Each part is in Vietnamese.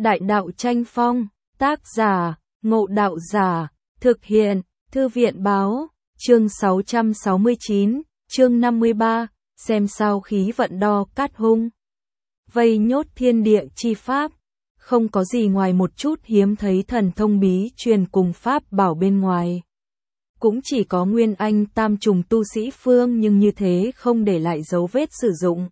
Đại đạo tranh phong, tác giả, Ngộ Đạo Giả, thực hiện, Thư viện báo, chương 669, chương 53, xem sao khí vận đo cát hung. Vây nhốt thiên địa chi pháp, không có gì ngoài một chút hiếm thấy thần thông bí truyền cùng pháp bảo bên ngoài. Cũng chỉ có Nguyên Anh tam trùng tu sĩ phương nhưng như thế không để lại dấu vết sử dụng.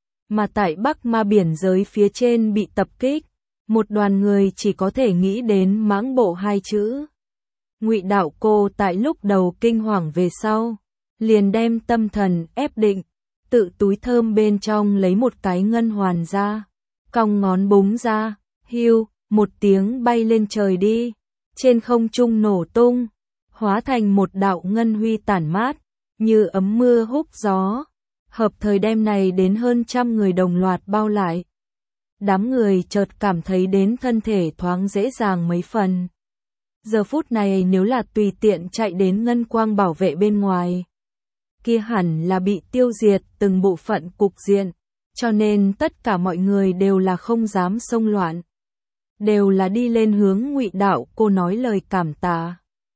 Mà tại Bắc Ma biển giới phía trên bị tập kích, một đoàn người chỉ có thể nghĩ đến mãng bộ hai chữ. Ngụy Đạo Cô tại lúc đầu kinh hoàng về sau, liền đem tâm thần ép định, tự túi thơm bên trong lấy một cái ngân hoàn ra, cong ngón búng ra, hiu, một tiếng bay lên trời đi, trên không trung nổ tung, hóa thành một đạo ngân huy tản mát, như ấm mưa húc gió, hợp thời đêm này đến hơn 100 người đồng loạt bao lại. Đám người chợt cảm thấy đến thân thể thoáng dễ dàng mấy phần. Giờ phút này nếu là tùy tiện chạy đến ngân quang bảo vệ bên ngoài, kia hẳn là bị tiêu diệt từng bộ phận cục diện, cho nên tất cả mọi người đều là không dám xông loạn, đều là đi lên hướng Ngụy Đạo Cô nói lời cảm tạ.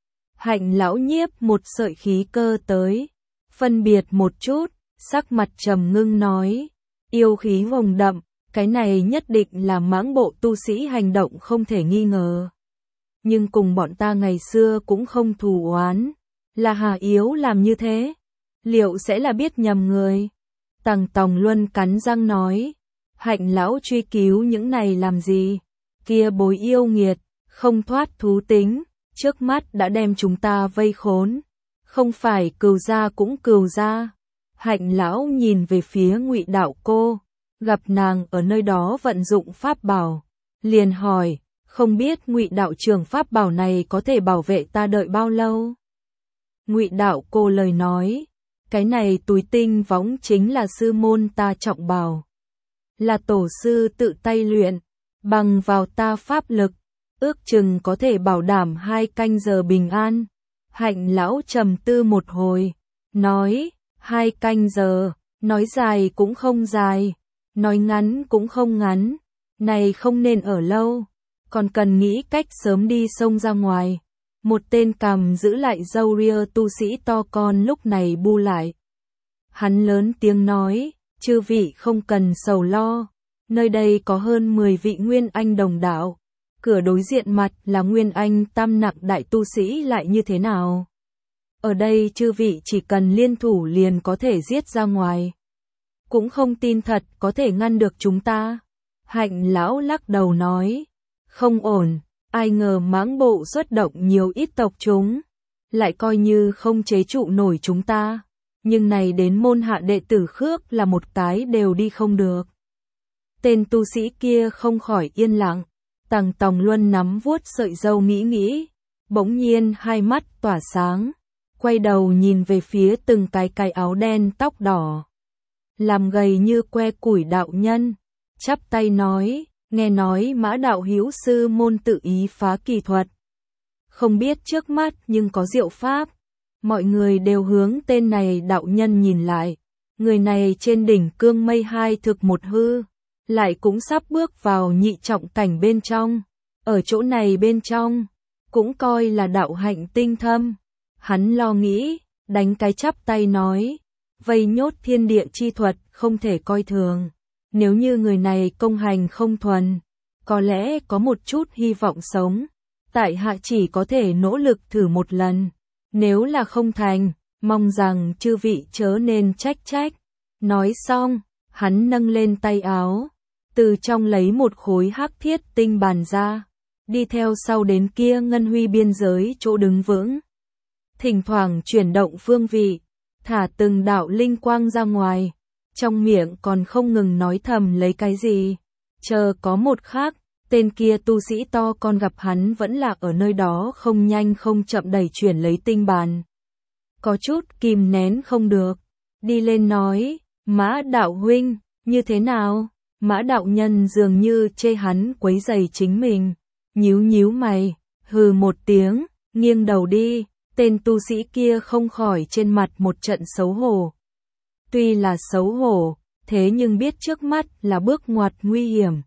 Hạnh lão nhiếp một sợi khí cơ tới, phân biệt một chút, sắc mặt trầm ngưng nói, yêu khí vồng đậm, cái này nhất định là mãng bộ tu sĩ hành động không thể nghi ngờ. Nhưng cùng bọn ta ngày xưa cũng không thù oán, là Hà Yếu làm như thế, liệu sẽ là biết nhầm người? Tằng Tòng Luân cắn răng nói, Hạnh lão truy cứu những này làm gì? Kia bối yêu nghiệt, không thoát thú tính, trước mắt đã đem chúng ta vây khốn, không phải cừu ra cũng cừu ra. Hạnh lão nhìn về phía Ngụy Đạo Cô, gặp nàng ở nơi đó vận dụng pháp bảo, liền hỏi, không biết Ngụy đạo trưởng pháp bảo này có thể bảo vệ ta đợi bao lâu? Ngụy Đạo Cô lời nói, cái này túi tinh võng chính là sư môn ta trọng bảo, là tổ sư tự tay luyện, bằng vào ta pháp lực, ước chừng có thể bảo đảm 2 canh giờ bình an. Hạnh lão trầm tư một hồi, nói, 2 canh giờ, nói dài cũng không dài, nói ngắn cũng không ngắn, này không nên ở lâu, còn cần nghĩ cách sớm đi xông ra ngoài. Một tên cằm giữ lại râu ria tu sĩ to con lúc này bu lại. Hắn lớn tiếng nói, chư vị không cần sầu lo, nơi đây có hơn 10 vị Nguyên Anh đồng đạo, cửa đối diện mặt là Nguyên Anh tam nặng đại tu sĩ lại như thế nào? Ở đây chư vị chỉ cần liên thủ liền có thể giết ra ngoài. Cũng không tin thật có thể ngăn được chúng ta. Hạnh lão lắc đầu nói, không ổn, ai ngờ mãng bộ xuất động nhiều ít tộc chúng, lại coi như không chế trụ nổi chúng ta, nhưng này đến môn hạ đệ tử Khước là một cái đều đi không được. Tên tu sĩ kia không khỏi yên lặng, Tằng Tòng Luân nắm vuốt sợi râu nghĩ, bỗng nhiên hai mắt tỏa sáng, quay đầu nhìn về phía từng cái áo đen tóc đỏ, làm gầy như que củi đạo nhân, chắp tay nói, nghe nói Mã đạo hữu sư môn tự ý phá kỳ thuật, không biết trước mắt nhưng có diệu pháp. Mọi người đều hướng tên này đạo nhân nhìn lại, người này trên đỉnh cương mây 2 thực 1 hư, lại cũng sắp bước vào nhị trọng cảnh bên trong, ở chỗ này bên trong, cũng coi là đạo hạnh tinh thâm. Hắn lo nghĩ, đánh cái chắp tay nói, vây nhốt thiên địa chi thuật không thể coi thường, nếu như người này công hành không thuần, có lẽ có một chút hy vọng sống, tại hạ chỉ có thể nỗ lực thử một lần, nếu là không thành, mong rằng chư vị chớ nên trách. Nói xong, hắn nâng lên tay áo, từ trong lấy một khối hắc thiết tinh bàn ra, đi theo sau đến kia ngân huy biên giới chỗ đứng vững. Thỉnh thoảng chuyển động phương vị, thả từng đạo linh quang ra ngoài, trong miệng còn không ngừng nói thầm lấy cái gì. Chờ có một khắc, tên kia tu sĩ to con gặp hắn vẫn lạc ở nơi đó không nhanh không chậm đẩy chuyển lấy tinh bàn. Có chút kìm nén không được, đi lên nói, Mã đạo huynh, như thế nào? Mã đạo nhân dường như chê hắn quấy rầy chính mình, nhíu mày, hừ một tiếng, nghiêng đầu đi. Tên tu sĩ kia không khỏi trên mặt một trận xấu hổ. Tuy là xấu hổ, thế nhưng biết trước mắt là bước ngoặt nguy hiểm,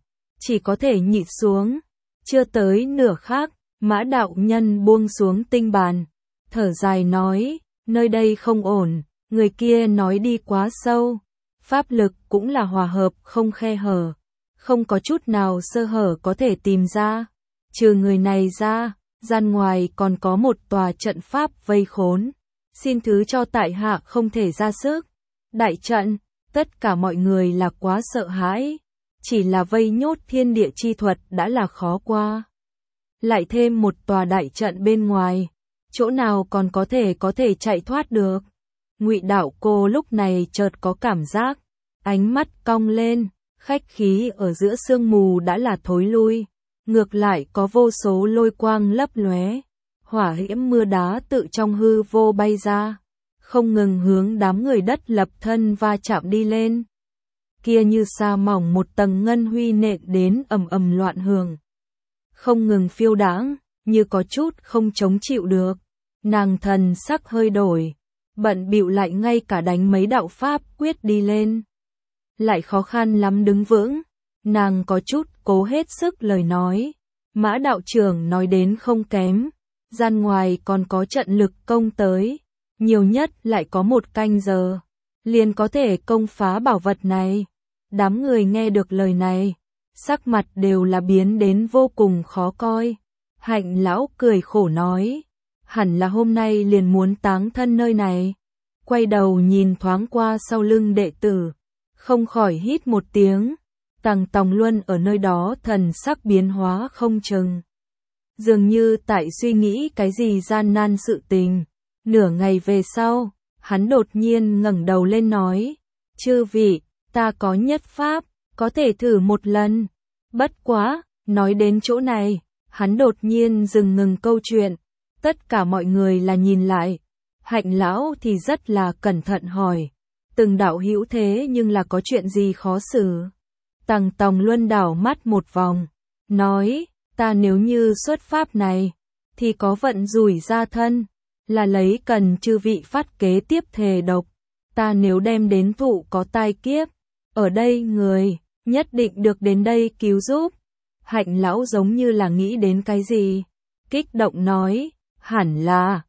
chỉ có thể nhịn xuống. Chưa tới nửa khắc, Mã đạo nhân buông xuống tinh bàn, thở dài nói, nơi đây không ổn, người kia nói đi quá sâu, pháp lực cũng là hòa hợp không khe hở, không có chút nào sơ hở có thể tìm ra. Trừ người này ra, gian ngoài còn có một tòa trận pháp vây khốn, xin thứ cho tại hạ không thể ra sức. Đại trận, tất cả mọi người là quá sợ hãi, chỉ là vây nhốt thiên địa chi thuật đã là khó qua. Lại thêm một tòa đại trận bên ngoài, chỗ nào còn có thể chạy thoát được. Ngụy Đạo Cô lúc này chợt có cảm giác, ánh mắt cong lên, khách khí ở giữa sương mù đã là thối lui, ngược lại có vô số lôi quang lấp lóe, hỏa diễm mưa đá tự trong hư vô bay ra, không ngừng hướng đám người đất lập thân va chạm đi lên. Kia như sa mỏng một tầng ngân huy nện đến ầm ầm loạn hưởng, không ngừng phiêu đãng, như có chút không chống chịu được. Nàng thần sắc hơi đổi, bận bịu lại ngay cả đánh mấy đạo pháp quyết đi lên, lại khó khăn lắm đứng vững. Nàng có chút cố hết sức lời nói, Mã đạo trưởng nói đến không kém, gian ngoài còn có trận lực công tới, nhiều nhất lại có 1 canh giờ, liền có thể công phá bảo vật này. Đám người nghe được lời này, sắc mặt đều là biến đến vô cùng khó coi. Hạnh lão cười khổ nói, hẳn là hôm nay liền muốn táng thân nơi này. Quay đầu nhìn thoáng qua sau lưng đệ tử, không khỏi hít một tiếng. Tằng Tòng Luân ở nơi đó thần sắc biến hóa không chừng, dường như tại suy nghĩ cái gì gian nan sự tình. Nửa ngày về sau, hắn đột nhiên ngẩng đầu lên nói, chư vị, ta có nhất pháp, có thể thử một lần. Bất quá, nói đến chỗ này, hắn đột nhiên dừng ngừng câu chuyện, tất cả mọi người là nhìn lại. Hạnh lão thì rất là cẩn thận hỏi, từng đạo hữu thế nhưng là có chuyện gì khó xử. Tằng Tòng Luân đảo mắt một vòng, nói, ta nếu như xuất pháp này, thì có vận rủi ra thân, là lấy cần chư vị phát kế tiếp thề độc. Ta nếu đem đến thụ có tai kiếp, ở đây người, nhất định được đến đây cứu giúp. Hạnh lão giống như là nghĩ đến cái gì, kích động nói, hẳn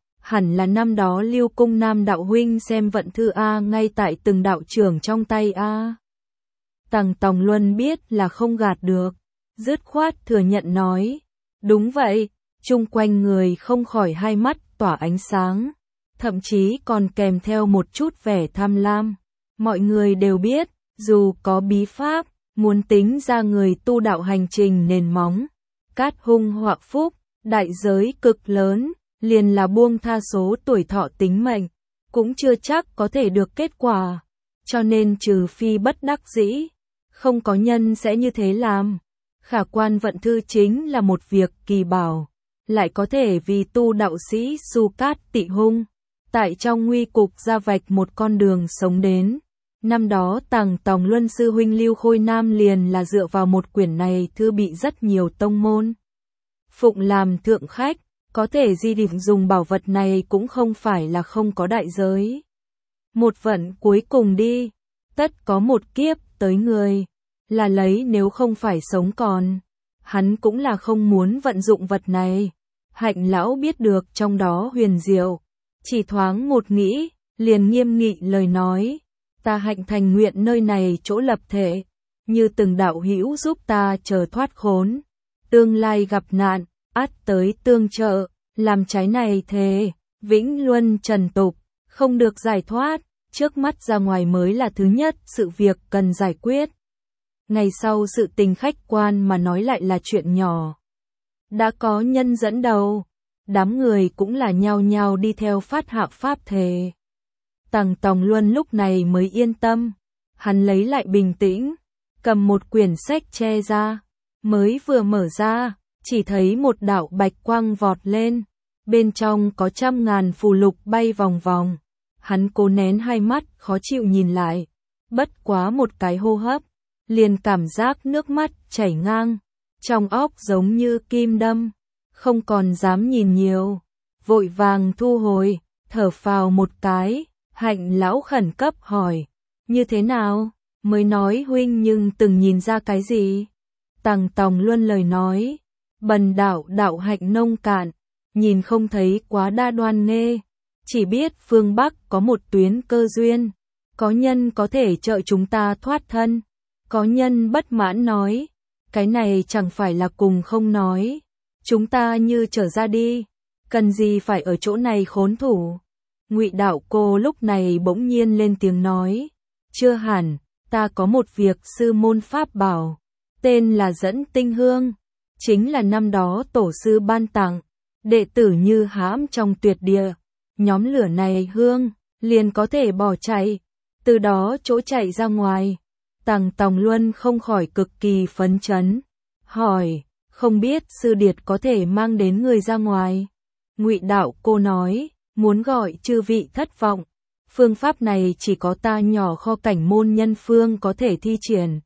là năm đó Lưu Cung Nam đạo huynh xem vận thư A ngay tại từng đạo trưởng trong tay A. Tằng Tòng Luân biết là không gạt được, dứt khoát thừa nhận nói, đúng vậy. Chung quanh người không khỏi hai mắt tỏa ánh sáng, thậm chí còn kèm theo một chút vẻ tham lam. Mọi người đều biết, dù có bí pháp, muốn tính ra người tu đạo hành trình nền móng, cát hung họa phúc, đại giới cực lớn, liền là buông tha số tuổi thọ tính mệnh, cũng chưa chắc có thể được kết quả. Cho nên trừ phi bất đắc dĩ, không có nhân sẽ như thế làm. Khả quan vận thư chính là một việc kỳ bảo, lại có thể vì tu đạo sĩ Su Cát Tị Hung, tại trong nguy cục ra vạch một con đường sống đến. Năm đó Tằng Tòng Luân sư huynh Lưu Khôi Nam liền là dựa vào một quyển này thư bị rất nhiều tông môn phụng làm thượng khách, có thể di định dùng bảo vật này cũng không phải là không có đại giới. Một vận cuối cùng đi, tất có một kiếp tới người, là lấy nếu không phải sống còn. Hắn cũng là không muốn vận dụng vật này. Hạnh lão biết được trong đó huyền diệu, chỉ thoáng một nghĩ, liền nghiêm nghị lời nói, ta Hạnh thành nguyện nơi này chỗ lập thể, như từng đạo hữu giúp ta chờ thoát khốn, tương lai gặp nạn, ắt tới tương trợ, làm trái này thề, vĩnh luân trần tục, không được giải thoát, trước mắt ra ngoài mới là thứ nhất sự việc cần giải quyết. Ngày sau sự tình khách quan mà nói lại là chuyện nhỏ. Đã có nhân dẫn đầu, đám người cũng là nhao nhao đi theo phát hạ pháp thề. Tằng Tòng Luân lúc này mới yên tâm, hắn lấy lại bình tĩnh, cầm một quyển sách che ra, mới vừa mở ra, chỉ thấy một đạo bạch quang vọt lên, bên trong có 100.000 phù lục bay vòng vòng. Hắn cố nén hai mắt khó chịu nhìn lại, bất quá một cái hô hấp, liền cảm giác nước mắt chảy ngang, trong óc giống như kim đâm, không còn dám nhìn nhiều, vội vàng thu hồi, thở phào một cái. Hạnh lão khẩn cấp hỏi, như thế nào, mới nói huynh nhưng từng nhìn ra cái gì? Tằng Tòng Luân lời nói, bần đạo đạo hạnh nông cạn, nhìn không thấy quá đa đoan nghê, chỉ biết phương Bắc có một tuyến cơ duyên, có nhân có thể trợ chúng ta thoát thân. Có nhân bất mãn nói, cái này chẳng phải là cùng không nói, chúng ta như trở ra đi, cần gì phải ở chỗ này khốn thủ. Ngụy Đạo Cô lúc này bỗng nhiên lên tiếng nói, chưa hẳn, ta có một việc sư môn pháp bảo, tên là Dẫn Tinh Hương, chính là năm đó tổ sư ban tặng, đệ tử như hãm trong tuyệt địa, nhóm lửa này hương, liền có thể bỏ chạy, từ đó chỗ chạy ra ngoài. Tằng Tòng Luân không khỏi cực kỳ phấn chấn, hỏi, không biết sư điệt có thể mang đến người ra ngoài. Ngụy Đạo Cô nói, muốn gọi chư vị thất vọng, phương pháp này chỉ có ta nhỏ kho cảnh môn nhân phương có thể thi triển.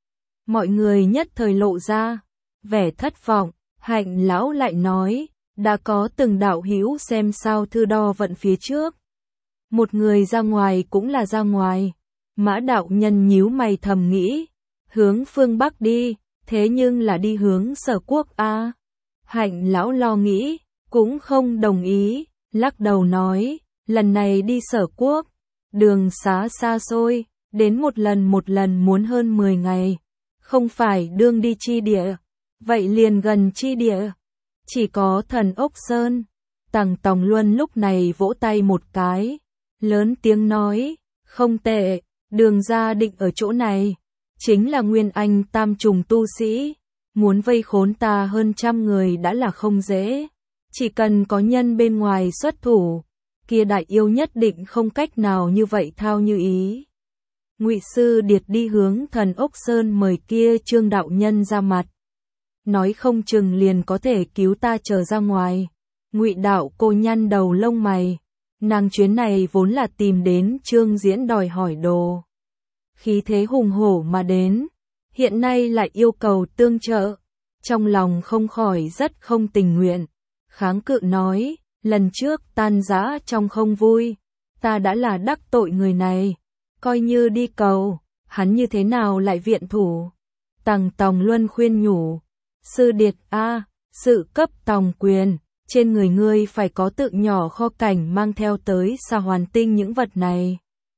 Mọi người nhất thời lộ ra vẻ thất vọng. Hạnh lão lại nói, đã có từng đạo hữu xem sao thư đo vận phía trước. Một người ra ngoài cũng là ra ngoài. Mã đạo nhân nhíu mày thầm nghĩ, hướng phương Bắc đi, thế nhưng là đi hướng Sở Quốc a. Hạnh lão lo nghĩ, cũng không đồng ý, lắc đầu nói, lần này đi Sở Quốc, đường xá xa xôi, đến một lần muốn hơn 10 ngày, không phải đương đi chi địa, vậy liền gần chi địa, chỉ có Thần Ốc Sơn. Tằng Tòng Luân lúc này vỗ tay một cái, lớn tiếng nói, không tệ. Đường ra định ở chỗ này, chính là Nguyên Anh tam trùng tu sĩ, muốn vây khốn ta hơn 100 người đã là không dễ, chỉ cần có nhân bên ngoài xuất thủ, kia đại yêu nhất định không cách nào như vậy thao như ý. Ngụy sư điệt đi hướng Thần Ốc Sơn mời kia Trương đạo nhân ra mặt, nói không chừng liền có thể cứu ta trở ra ngoài. Ngụy Đạo Cô nhăn đầu lông mày. Nàng chuyến này vốn là tìm đến Trương Diễn đòi hỏi đồ. Khí thế hùng hổ mà đến, hiện nay lại yêu cầu tương trợ, trong lòng không khỏi rất không tình nguyện. Kháng cự nói, lần trước tan rã trong không vui, ta đã là đắc tội người này, coi như đi cầu, hắn như thế nào lại viện thủ. Tằng Tòng Luân khuyên nhủ, sư điệt a, sự cấp tòng quyền. Trên người ngươi phải có tự nhỏ kho cảnh mang theo tới Sa Hoàn Tinh những vật này.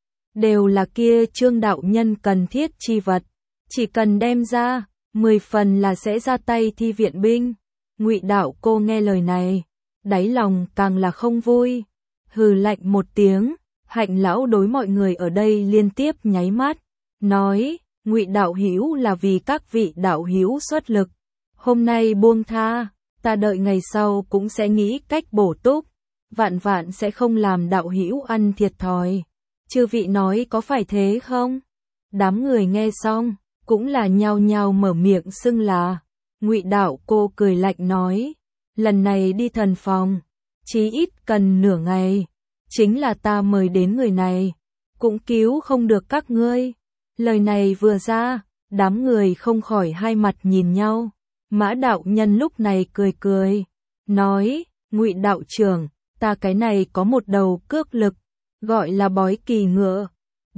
Đều là kia Trương đạo nhân cần thiết chi vật. Chỉ cần đem ra, 10 phần là sẽ ra tay thi viện binh. Ngụy Đạo Cô nghe lời này, đáy lòng càng là không vui. Hừ lạnh một tiếng, Hạnh lão đối mọi người ở đây liên tiếp nháy mắt. Nói, Ngụy đạo hữu là vì các vị đạo hữu xuất lực. Hôm nay buông tha. Ta đợi ngày sau cũng sẽ nghĩ cách bổ túc, vạn vạn sẽ không làm đạo hữu ăn thiệt thòi. Chư vị nói có phải thế không? Đám người nghe xong, cũng là nhao nhao mở miệng xưng là. Ngụy Đạo Cô cười lạnh nói, lần này đi thần phòng, chí ít cần nửa ngày, chính là ta mời đến người này, cũng cứu không được các ngươi. Lời này vừa ra, đám người không khỏi hai mặt nhìn nhau. Mã đạo nhân lúc này cười cười, nói, Ngụy đạo trưởng, ta cái này có một đầu cước lực, gọi là bói kỳ ngựa,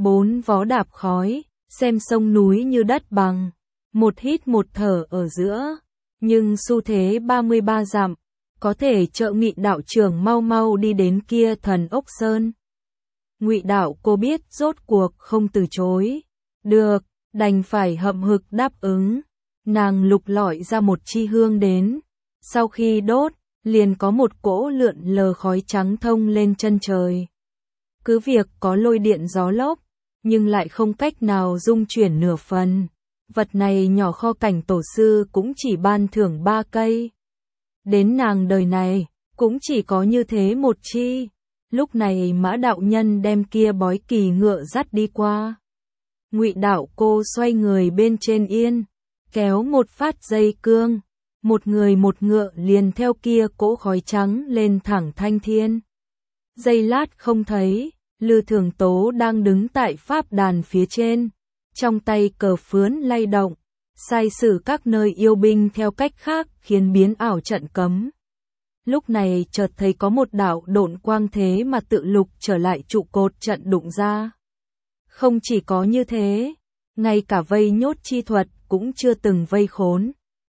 4 vó đạp khói, xem sông núi như đất bằng, một hít một thở ở giữa, nhưng xu thế 33 dặm, có thể trợ Ngụy đạo trưởng mau mau đi đến kia Thần Ốc Sơn. Ngụy Đạo Cô biết rốt cuộc không từ chối, được, đành phải hậm hực đáp ứng. Nàng lục lọi ra một chi hương đến, sau khi đốt, liền có một cỗ lượn lờ khói trắng thông lên chân trời. Cứ việc có lôi điện gió lốc, nhưng lại không cách nào dung chuyển nửa phần. Vật này nhỏ kho cảnh tổ sư cũng chỉ ban thưởng 3 cây. Đến nàng đời này, cũng chỉ có như thế một chi. Lúc này Mã đạo nhân đem kia bói kỳ ngựa dắt đi qua. Ngụy Đạo Cô xoay người bên trên yên, kéo một phát dây cương, một người một ngựa liền theo kia cỗ khói trắng lên thẳng thanh thiên. Giây lát không thấy, Lư Thường Tố đang đứng tại pháp đàn phía trên, trong tay cờ phướn lay động, sai sử các nơi yêu binh theo cách khác khiến biến ảo trận cấm. Lúc này chợt thấy có một đạo độn quang thế mà tự lục trở lại trụ cột trận đụng ra. Không chỉ có như thế, ngay cả vây nhốt chi thuật cũng chưa từng vây khốn.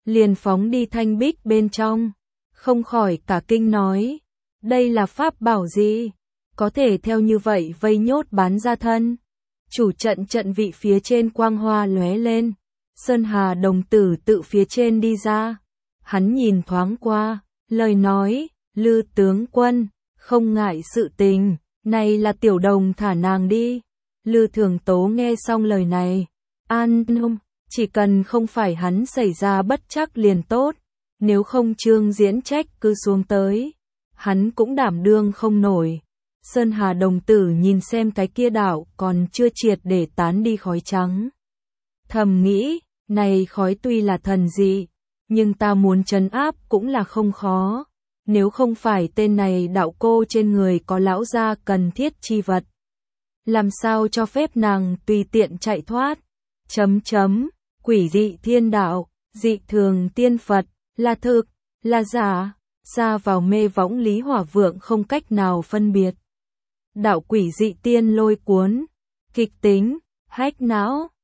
liền phóng đi thanh bích bên trong, không khỏi cả kinh nói, đây là pháp bảo gì, có thể theo như vậy vây nhốt bán ra thân. Chủ trận vị phía trên quang hoa lóe lên, Sơn Hà đồng tử tự phía trên đi ra, hắn nhìn thoáng qua, lời nói, Lư tướng quân, không ngại sự tình, này là tiểu đồng thả nàng đi. Lư Thường Tố nghe xong lời này, an tâm, chỉ cần không phải hắn xảy ra bất trắc liền tốt, nếu không Trương Diễn trách cứ xuống tới, hắn cũng đảm đương không nổi. Sơn Hà đồng tử nhìn xem cái kia đảo còn chưa triệt để tán đi khói trắng. Thầm nghĩ, này khói tuy là thần dị, nhưng ta muốn trấn áp cũng là không khó. Nếu không phải tên này đạo cô trên người có lão gia cần thiết chi vật, làm sao cho phép nàng tùy tiện chạy thoát. Quỷ dị thiên đạo, dị thường tiên Phật, là thực, là giả, ra vào mê võng Lý Hỏa Vượng không cách nào phân biệt. Đạo quỷ dị tiên lôi cuốn, kịch tính, hách não.